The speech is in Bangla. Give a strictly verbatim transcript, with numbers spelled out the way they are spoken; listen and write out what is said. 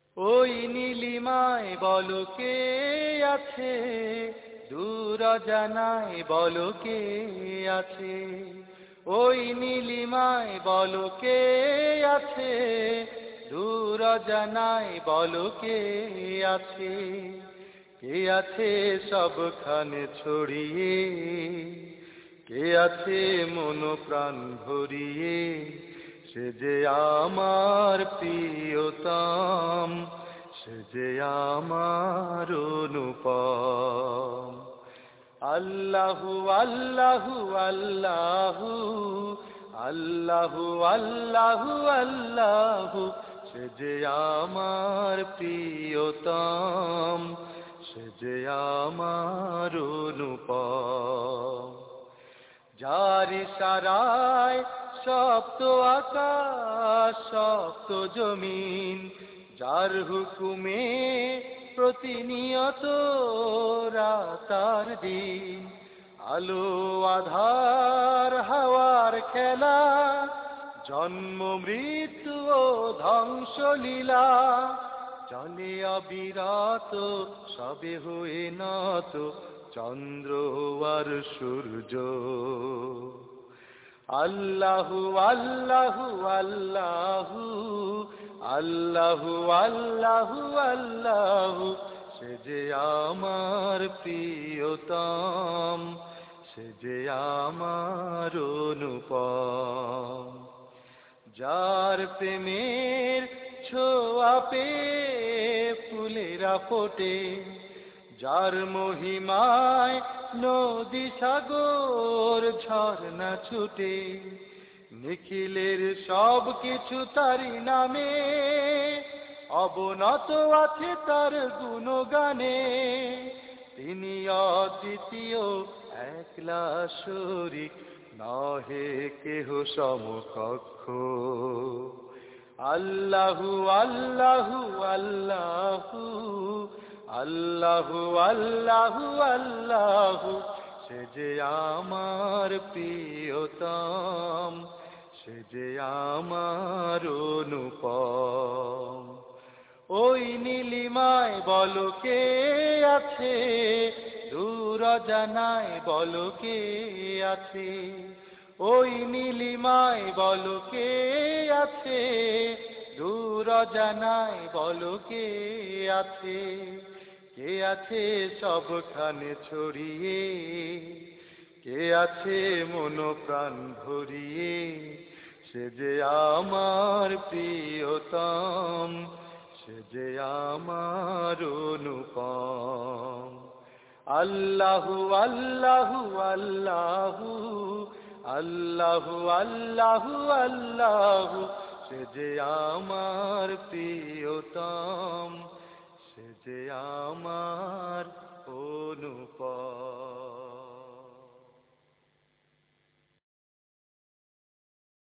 ওই নীলিমায় বলো কে আছে, দূর অজানায় বলো কে আছে। ওই নীলিমায় বলো কে আছে, দূর অজানায় বলো কে আছে। কে আছে সবখানে ছড়িয়ে, কে আছে মন প্রাণ ভরিয়ে, সে যে আমার প্রিয়তম, সে যে আমার অনুপম। আল্লাহু আল্লাহু আল্লাহু আল্লাহু আল্লাহু আল্লাহু, সে যে আমার প্রিয়তম, সে যে আমার অনুপম। যার ইশারায় সপ্ত আকাশ সপ্ত জমিন, যার হুকুমে প্রতিনিয়ত রাত আর দিন, আলো আধার হাওয়ার খেলা, জন্ম মৃত্যু ও ধ্বংস লীলা, চলে অবিরত সবে হয়ে নত চন্দ্র আর সূর্য। আল্লাহু আল্লাহু আল্লাহু আল্লাহু আল্লাহু আল্লাহু, সে যে আমার প্রিয়তম, সে যে আমার অনুপম। যার প্রেমের ছোঁয়া পেয়ে ফুলেরা ফোটে, যার মহিমায় নদী সাগর ঝর্ণা ছুটে, নিখিলের সব কিছু তারি নামে, অবনত আছে তার গুণগানে। তিনি অদ্বিতীয় একলা শরীক, নহে কেহ সমকক্ষ। আল্লাহু আল্লাহু আল্লাহু আল্লাহু আল্লাহু আল্লাহু, সে যে আমার প্রিয়তম, সে যে আমার অনুপম। ওই নীলিমায় বলো কে আছে, দূর অজানায় বলো কে আছে। ওই নীলিমায় বলো কে আছে, দূর অজানায় বলো কে আছে। কে আছে সবখানে ছড়িয়ে, কে আছে মন প্রাণ ভরিয়ে, সে যে আমার প্রিয়তম, সে যে আমার অনুপম। আল্লাহু আল্লাহু আল্লাহু আল্লাহু আল্লাহু আল্লাহু, সে যে আমার প্রিয়তম, সে যে আমার